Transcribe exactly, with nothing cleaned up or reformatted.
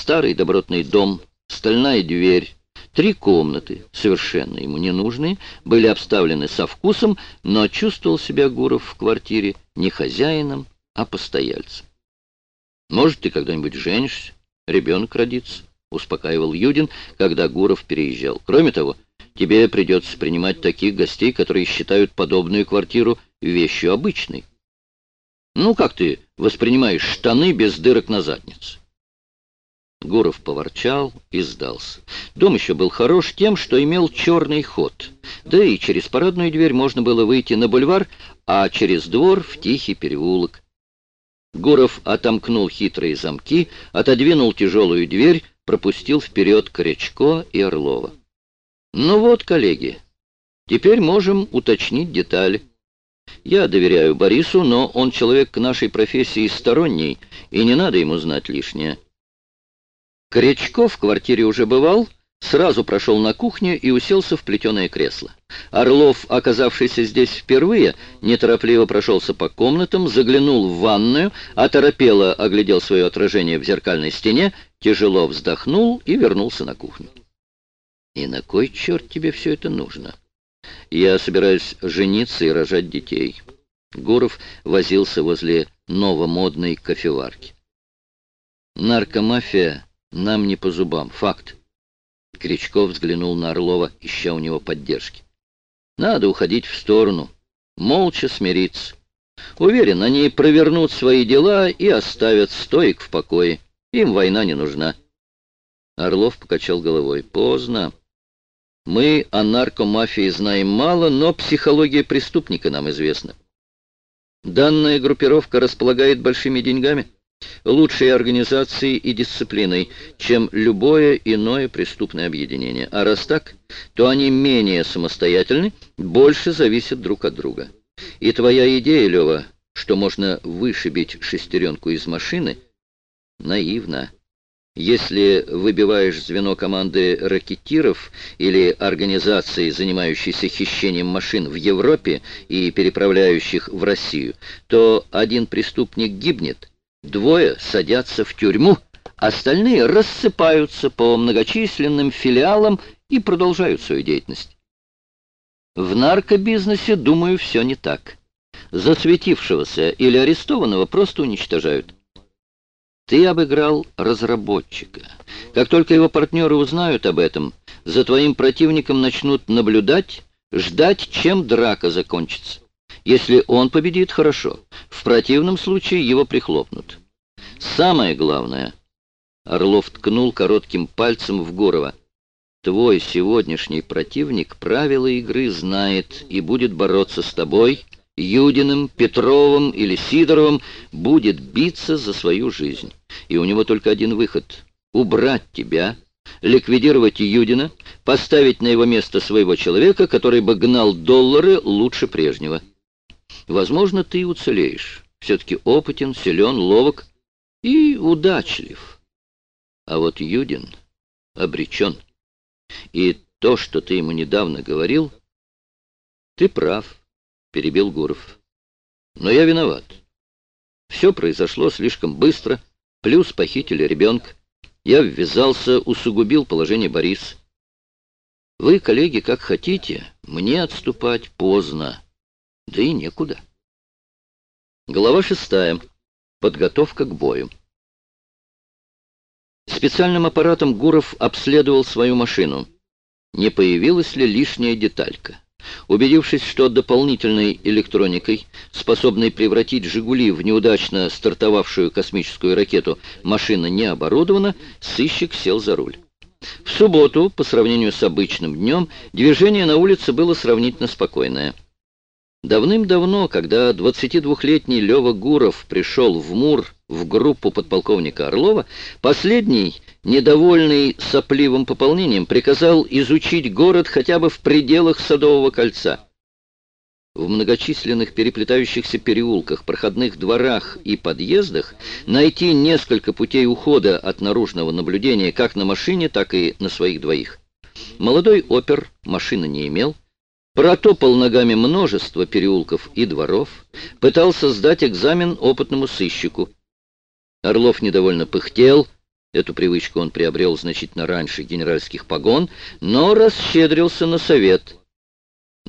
Старый добротный дом, стальная дверь, три комнаты, совершенно ему ненужные, были обставлены со вкусом, но чувствовал себя Гуров в квартире не хозяином, а постояльцем. «Может, ты когда-нибудь женишься, ребенок родится», — успокаивал Юдин, когда Гуров переезжал. «Кроме того, тебе придется принимать таких гостей, которые считают подобную квартиру вещью обычной. Ну, как ты воспринимаешь штаны без дырок на заднице?» Гуров поворчал и сдался. Дом еще был хорош тем, что имел черный ход. Да и через парадную дверь можно было выйти на бульвар, а через двор в тихий переулок. Гуров отомкнул хитрые замки, отодвинул тяжелую дверь, пропустил вперед Крячко и Орлова. «Ну вот, коллеги, теперь можем уточнить детали. Я доверяю Борису, но он человек к нашей профессии сторонний, и не надо ему знать лишнее». Крячко в квартире уже бывал, сразу прошел на кухню и уселся в плетеное кресло. Орлов, оказавшийся здесь впервые, неторопливо прошелся по комнатам, заглянул в ванную, оторопело оглядел свое отражение в зеркальной стене, тяжело вздохнул и вернулся на кухню. «И на кой черт тебе все это нужно?» «Я собираюсь жениться и рожать детей». Гуров возился возле новомодной кофеварки. «Наркомафия нам не по зубам, факт». Крячков взглянул на Орлова, ища у него поддержки. «Надо уходить в сторону, молча смириться. Уверен, они провернут свои дела и оставят стоек в покое. Им война не нужна». Орлов покачал головой. «Поздно. Мы о наркомафии знаем мало, но психология преступника нам известна. Данная группировка располагает большими деньгами, лучшей организацией и дисциплиной, чем любое иное преступное объединение. А раз так, то они менее самостоятельны, больше зависят друг от друга. И твоя идея, Лева, что можно вышибить шестеренку из машины, наивна. Если выбиваешь звено команды ракетиров или организации, занимающейся хищением машин в Европе и переправляющих в Россию, то один преступник гибнет, двое садятся в тюрьму, остальные рассыпаются по многочисленным филиалам и продолжают свою деятельность. В наркобизнесе, думаю, все не так. Засветившегося или арестованного просто уничтожают. Ты обыграл разработчика. Как только его партнеры узнают об этом, за твоим противником начнут наблюдать, ждать, чем драка закончится. Если он победит, хорошо. В противном случае его прихлопнут. Самое главное, Орлов ткнул коротким пальцем в Гурова. Твой сегодняшний противник правила игры знает и будет бороться с тобой, Юдиным, Петровым или Сидоровым, будет биться за свою жизнь. И у него только один выход — убрать тебя, ликвидировать Юдина, поставить на его место своего человека, который бы гнал доллары лучше прежнего. Возможно, ты уцелеешь. Все-таки опытен, силен, ловок и удачлив. А вот Юдин обречен. И то, что ты ему недавно говорил, ты прав. — перебил Гуров. «Но я виноват. Все произошло слишком быстро, плюс похитили ребенка. Я ввязался, усугубил положение Бориса. Вы, коллеги, как хотите, мне отступать поздно, да и некуда». Глава шестая. Подготовка к бою. Специальным аппаратом Гуров обследовал свою машину. Не появилась ли лишняя деталька? Убедившись, что дополнительной электроникой, способной превратить «Жигули» в неудачно стартовавшую космическую ракету, машина не оборудована, сыщик сел за руль. В субботу, по сравнению с обычным днем, движение на улице было сравнительно спокойное. Давным-давно, когда двадцатидвухлетний Лева Гуров пришел в МУР в группу подполковника Орлова, последний, недовольный сопливым пополнением, приказал изучить город хотя бы в пределах Садового кольца. В многочисленных переплетающихся переулках, проходных дворах и подъездах найти несколько путей ухода от наружного наблюдения как на машине, так и на своих двоих. Молодой опер машины не имел, протопал ногами множество переулков и дворов, пытался сдать экзамен опытному сыщику. Орлов недовольно пыхтел, Эту привычку он приобрел значительно раньше генеральских погон, но расщедрился на совет.